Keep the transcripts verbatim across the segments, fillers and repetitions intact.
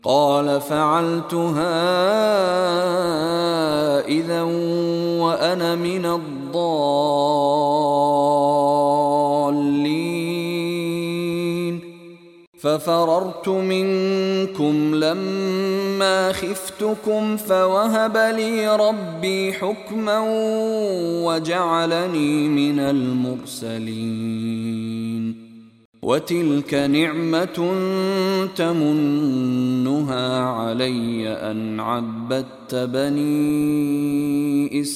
قال فعلتها إذا وأنا من الضالين ففررت منكم لما خفتكم فوهب لي ربي حكما وجعلني من المرسلين وتلك نعمة تمنها علي أن عبدت بني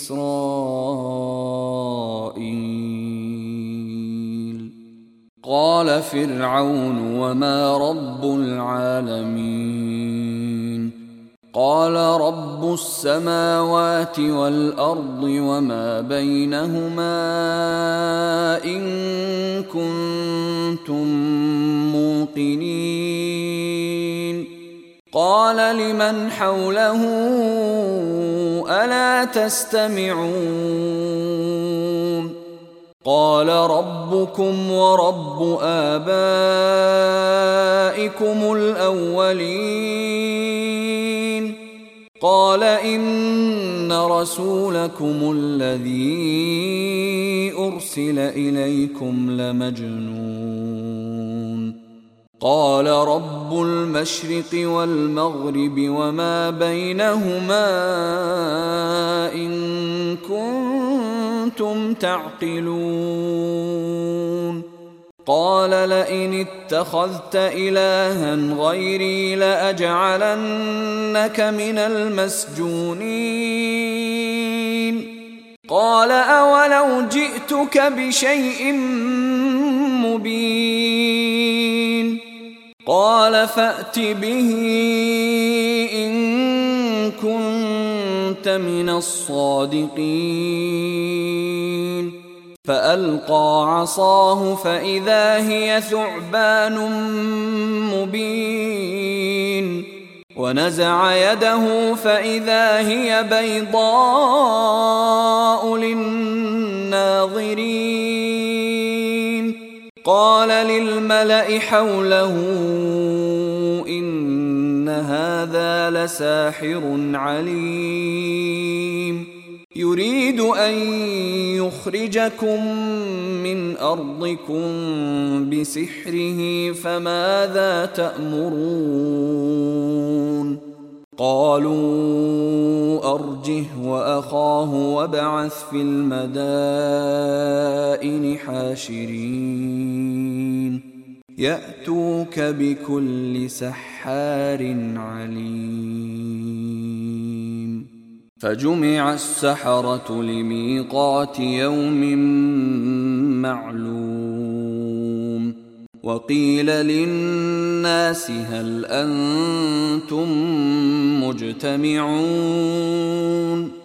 إسرائيل. قال فرعون وما رب العالمين؟ قال رب السماوات والأرض وما بينهما إن كنتم موقنين. قال لمن حوله ألا تستمعون؟ قال ربكم ورب آبائكم الأولين. قال إن رسولكم الذي أرسل إليكم لمجنون. قال رب المشرق والمغرب وما بينهما إن كنتم تعقلون. قال لئن اتخذت إلها غيري لأجعلنك من المسجونين. قال أولو جئتك بشيء مبين؟ قال فأت به إن كنت من الصادقين. فألقى عصاه فإذا هي ثعبان مبين ونزع يده فإذا هي بيضاء للناظرين. قال للملأ حوله إن هذا لساحر عليم يريد أن يخرجكم من أرضكم بسحره فماذا تأمرون؟ قالوا أرجه وأخاه وابعث في المدائن حاشرين يأتوك بكل سحار عليم. فجمع السحرة لميقات يوم معلوم. وقيل للناس هل أنتم مجتمعون؟